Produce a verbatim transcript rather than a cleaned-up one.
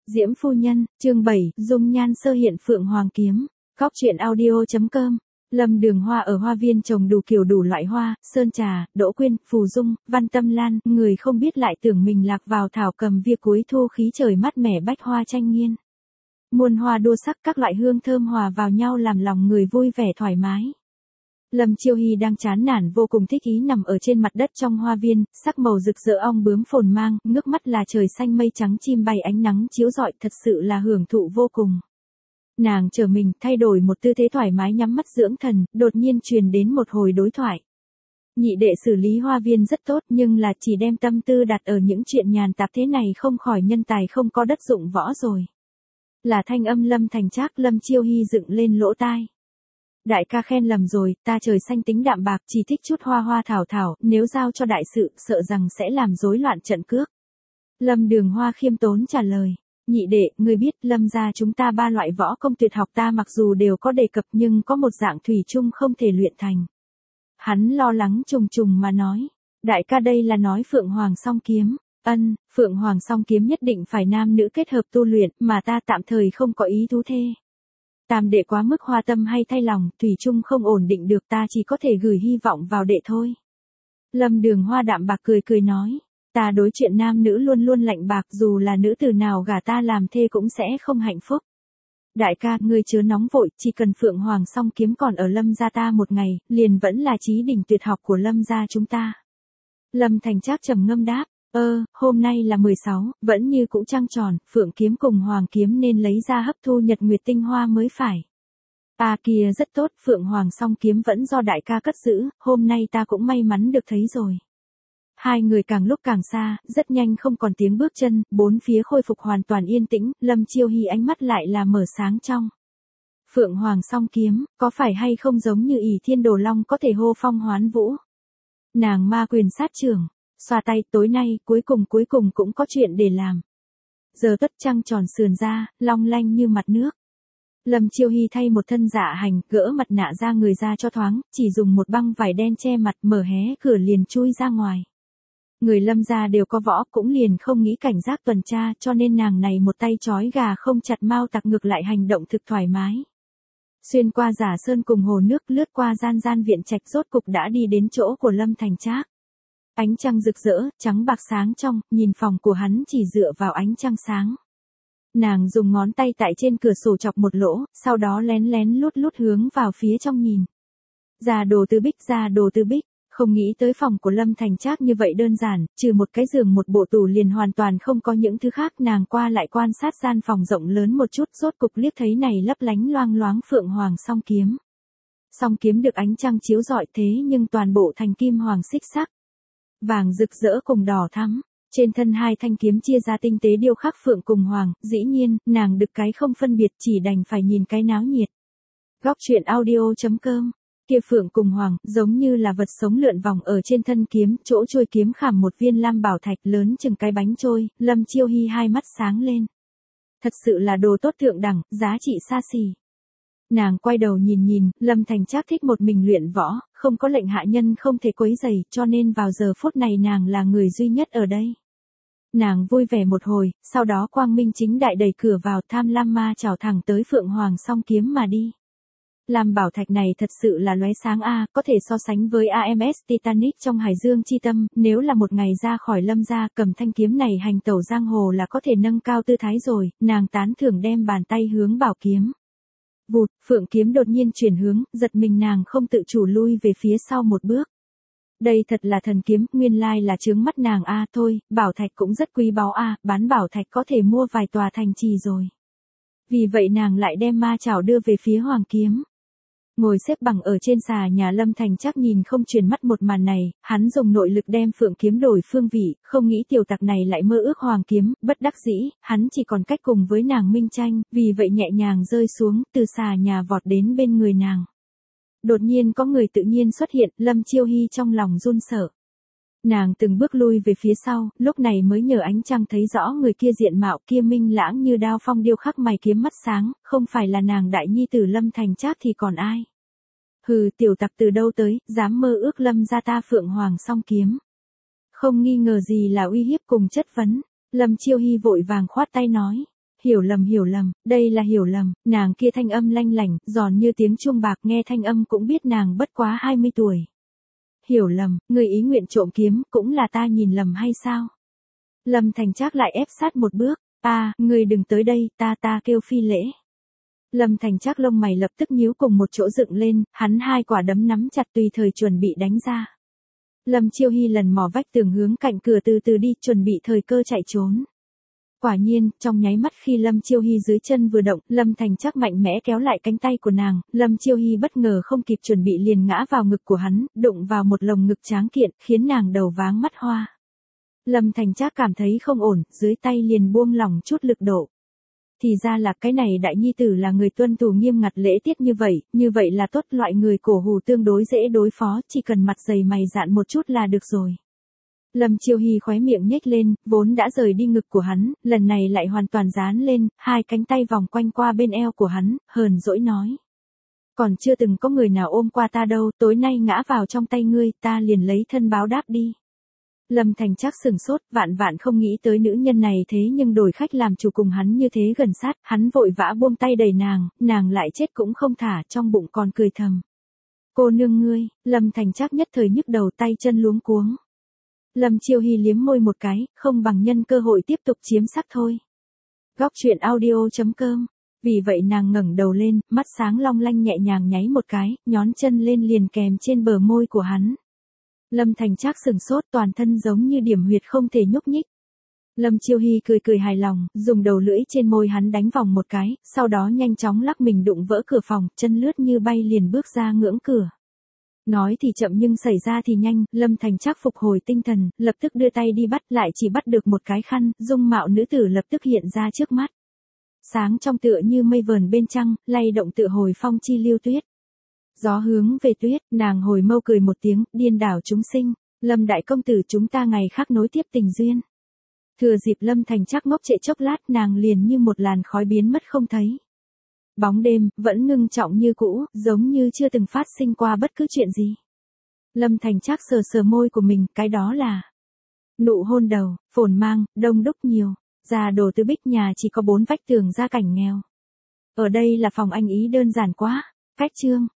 Diễm phu nhân, chương bảy, dung nhan sơ hiện phượng hoàng kiếm. Góc truyện audio chấm com. Lâm Đường Hoa ở hoa viên trồng đủ kiểu đủ loại hoa, sơn trà, đỗ quyên, phù dung, văn tâm lan, người không biết lại tưởng mình lạc vào thảo cầm via cuối thu khí trời mát mẻ bách hoa tranh nghiên. Muôn hoa đua sắc, các loại hương thơm hòa vào nhau làm lòng người vui vẻ thoải mái. Lâm Chiêu Hy đang chán nản vô cùng thích ý nằm ở trên mặt đất trong hoa viên, sắc màu rực rỡ ong bướm phồn mang, ngước mắt là trời xanh mây trắng chim bay ánh nắng chiếu rọi, thật sự là hưởng thụ vô cùng. Nàng trở mình, thay đổi một tư thế thoải mái nhắm mắt dưỡng thần, đột nhiên truyền đến một hồi đối thoại. Nhị đệ xử lý hoa viên rất tốt nhưng là chỉ đem tâm tư đặt ở những chuyện nhàn tạp thế này không khỏi nhân tài không có đất dụng võ rồi. Là thanh âm Lâm Thành Trác. Lâm Chiêu Hy dựng lên lỗ tai. Đại ca khen lầm rồi, ta trời xanh tính đạm bạc, chỉ thích chút hoa hoa thảo thảo, nếu giao cho đại sự, sợ rằng sẽ làm rối loạn trận cước. Lâm Đường Hoa khiêm tốn trả lời, nhị đệ, người biết Lâm gia chúng ta ba loại võ công tuyệt học ta mặc dù đều có đề cập nhưng có một dạng thủy chung không thể luyện thành. Hắn lo lắng trùng trùng mà nói, đại ca đây là nói Phượng Hoàng song kiếm. Ân, Phượng Hoàng song kiếm nhất định phải nam nữ kết hợp tu luyện, mà ta tạm thời không có ý thú thê. Tam đệ quá mức hoa tâm hay thay lòng, thủy chung không ổn định được, ta chỉ có thể gửi hy vọng vào đệ thôi. Lâm Đường Hoa đạm bạc cười cười nói, ta đối chuyện nam nữ luôn luôn lạnh bạc, dù là nữ tử nào gả ta làm thê cũng sẽ không hạnh phúc. Đại ca, ngươi chớ nóng vội, chỉ cần Phượng Hoàng song kiếm còn ở Lâm gia ta một ngày, liền vẫn là chí đỉnh tuyệt học của Lâm gia chúng ta. Lâm Thành Trác trầm ngâm đáp, ơ, hôm nay là mười sáu, vẫn như cũ trăng tròn, Phượng kiếm cùng Hoàng kiếm nên lấy ra hấp thu nhật nguyệt tinh hoa mới phải. À kìa rất tốt, Phượng Hoàng song kiếm vẫn do đại ca cất giữ, hôm nay ta cũng may mắn được thấy rồi. Hai người càng lúc càng xa, rất nhanh không còn tiếng bước chân, bốn phía khôi phục hoàn toàn yên tĩnh, Lâm Chiêu Hy ánh mắt lại là mở sáng trong. Phượng Hoàng song kiếm, có phải hay không giống như ỷ thiên đồ long có thể hô phong hoán vũ? Nàng ma quyền sát trưởng. Xoa tay, tối nay, cuối cùng cuối cùng cũng có chuyện để làm. Giờ tất trăng tròn sườn ra, long lanh như mặt nước. Lâm Chiêu Hy thay một thân dạ hành, gỡ mặt nạ ra người ra cho thoáng, chỉ dùng một băng vải đen che mặt, mở hé cửa liền chui ra ngoài. Người Lâm gia đều có võ, cũng liền không nghĩ cảnh giác tuần tra, cho nên nàng này một tay trói gà không chặt mao tặc ngược lại hành động thực thoải mái. Xuyên qua giả sơn cùng hồ nước, lướt qua gian gian viện trạch, rốt cục đã đi đến chỗ của Lâm Thành Trác. Ánh trăng rực rỡ, trắng bạc sáng trong, nhìn phòng của hắn chỉ dựa vào ánh trăng sáng. Nàng dùng ngón tay tại trên cửa sổ chọc một lỗ, sau đó lén lén lút lút hướng vào phía trong nhìn. Ra đồ tư bích, ra đồ tư bích, không nghĩ tới phòng của Lâm Thành Trác như vậy đơn giản, trừ một cái giường một bộ tủ liền hoàn toàn không có những thứ khác. Nàng qua lại quan sát gian phòng rộng lớn một chút, rốt cục liếc thấy này lấp lánh loang loáng Phượng Hoàng song kiếm. Song kiếm được ánh trăng chiếu rọi thế nhưng toàn bộ thành kim hoàng xích sắc. Vàng rực rỡ cùng đỏ thắm, trên thân hai thanh kiếm chia ra tinh tế điêu khắc phượng cùng hoàng, dĩ nhiên, nàng được cái không phân biệt chỉ đành phải nhìn cái náo nhiệt. Góc truyện audio chấm com, kia phượng cùng hoàng, giống như là vật sống lượn vòng ở trên thân kiếm, chỗ trôi kiếm khảm một viên lam bảo thạch lớn chừng cái bánh trôi, Lâm Chiêu Hy hai mắt sáng lên. Thật sự là đồ tốt thượng đẳng, giá trị xa xỉ. Nàng quay đầu nhìn nhìn, Lâm Thành Trác thích một mình luyện võ, không có lệnh hạ nhân không thể quấy rầy, cho nên vào giờ phút này nàng là người duy nhất ở đây. Nàng vui vẻ một hồi, sau đó quang minh chính đại đẩy cửa vào, tham lam ma chào thẳng tới Phượng Hoàng song kiếm mà đi. Lam bảo thạch này thật sự là lóe sáng a, có thể so sánh với a em ét Titanic trong Hải Dương chi tâm, nếu là một ngày ra khỏi Lâm gia cầm thanh kiếm này hành tẩu giang hồ là có thể nâng cao tư thái rồi, nàng tán thưởng đem bàn tay hướng bảo kiếm. Vụt, phượng kiếm đột nhiên chuyển hướng, giật mình nàng không tự chủ lui về phía sau một bước. Đây thật là thần kiếm, nguyên lai là chướng mắt nàng a, thôi, bảo thạch cũng rất quý báu a, bán bảo thạch có thể mua vài tòa thành trì rồi. Vì vậy nàng lại đem ma chảo đưa về phía hoàng kiếm. Ngồi xếp bằng ở trên xà nhà Lâm Thành Trác nhìn không chuyển mắt một màn này, hắn dùng nội lực đem phượng kiếm đổi phương vị, không nghĩ tiểu tặc này lại mơ ước hoàng kiếm, bất đắc dĩ, hắn chỉ còn cách cùng với nàng minh tranh, vì vậy nhẹ nhàng rơi xuống, từ xà nhà vọt đến bên người nàng. Đột nhiên có người tự nhiên xuất hiện, Lâm Chiêu Hy trong lòng run sợ. Nàng từng bước lui về phía sau, lúc này mới nhờ ánh trăng thấy rõ người kia diện mạo kia minh lãng như đao phong điêu khắc mày kiếm mắt sáng, không phải là nàng đại nhi tử Lâm Thành Trác thì còn ai. Hừ, tiểu tặc từ đâu tới, dám mơ ước Lâm gia ta Phượng Hoàng song kiếm. Không nghi ngờ gì là uy hiếp cùng chất vấn, Lâm Chiêu Hy vội vàng khoát tay nói. hiểu lầm hiểu lầm, đây là hiểu lầm, nàng kia thanh âm lanh lảnh, giòn như tiếng chuông bạc, nghe thanh âm cũng biết nàng bất quá hai mươi tuổi. Hiểu lầm, người ý nguyện trộm kiếm, cũng là ta nhìn lầm hay sao? Lâm Thành Trác lại ép sát một bước, a, người đừng tới đây, ta ta kêu phi lễ. Lâm Thành Trác lông mày lập tức nhíu cùng một chỗ dựng lên, hắn hai quả đấm nắm chặt tùy thời chuẩn bị đánh ra. Lâm Chiêu Hy lần mò vách tường hướng cạnh cửa từ từ đi, chuẩn bị thời cơ chạy trốn. Quả nhiên, trong nháy mắt khi Lâm Chiêu Hy dưới chân vừa động, Lâm Thành Trác mạnh mẽ kéo lại cánh tay của nàng, Lâm Chiêu Hy bất ngờ không kịp chuẩn bị liền ngã vào ngực của hắn, đụng vào một lồng ngực tráng kiện, khiến nàng đầu váng mắt hoa. Lâm Thành Trác cảm thấy không ổn, dưới tay liền buông lỏng chút lực độ. Thì ra là cái này đại nhi tử là người tuân thủ nghiêm ngặt lễ tiết như vậy, như vậy là tốt, loại người cổ hủ tương đối dễ đối phó, chỉ cần mặt dày mày dạn một chút là được rồi. Lâm Chiêu Hy khóe miệng nhếch lên, vốn đã rời đi ngực của hắn, lần này lại hoàn toàn dán lên, hai cánh tay vòng quanh qua bên eo của hắn, hờn dỗi nói. Còn chưa từng có người nào ôm qua ta đâu, tối nay ngã vào trong tay ngươi, ta liền lấy thân báo đáp đi. Lâm Thành Trác sừng sốt, vạn vạn không nghĩ tới nữ nhân này thế nhưng đổi khách làm chủ cùng hắn như thế gần sát, hắn vội vã buông tay đẩy nàng, nàng lại chết cũng không thả, trong bụng còn cười thầm. Cô nương ngươi, Lâm Thành Trác nhất thời nhức đầu, tay chân luống cuống. Lâm Chiêu Hy liếm môi một cái, không bằng nhân cơ hội tiếp tục chiếm sắc thôi. Góc truyện audio chấm com. Vì vậy nàng ngẩng đầu lên, mắt sáng long lanh nhẹ nhàng nháy một cái, nhón chân lên liền kèm trên bờ môi của hắn. Lâm Thành Trác sừng sốt, toàn thân giống như điểm huyệt không thể nhúc nhích. Lâm Chiêu Hy cười cười hài lòng, dùng đầu lưỡi trên môi hắn đánh vòng một cái, sau đó nhanh chóng lắc mình đụng vỡ cửa phòng, chân lướt như bay liền bước ra ngưỡng cửa. Nói thì chậm nhưng xảy ra thì nhanh, Lâm Thành Trác phục hồi tinh thần, lập tức đưa tay đi bắt, lại chỉ bắt được một cái khăn, dung mạo nữ tử lập tức hiện ra trước mắt. Sáng trong tựa như mây vờn bên trăng, lay động tựa hồi phong chi lưu tuyết. Gió hướng về tuyết, nàng hồi mâu cười một tiếng, điên đảo chúng sinh, Lâm đại công tử chúng ta ngày khác nối tiếp tình duyên. Thừa dịp Lâm Thành Trác ngốc trệ chốc lát, nàng liền như một làn khói biến mất không thấy. Bóng đêm, vẫn ngưng trọng như cũ, giống như chưa từng phát sinh qua bất cứ chuyện gì. Lâm Thành Trác sờ sờ môi của mình, cái đó là nụ hôn đầu, phồn mang, đông đúc nhiều, gia đồ từ bích nhà chỉ có bốn vách tường, gia cảnh nghèo. Ở đây là phòng anh ý đơn giản quá, cách chương.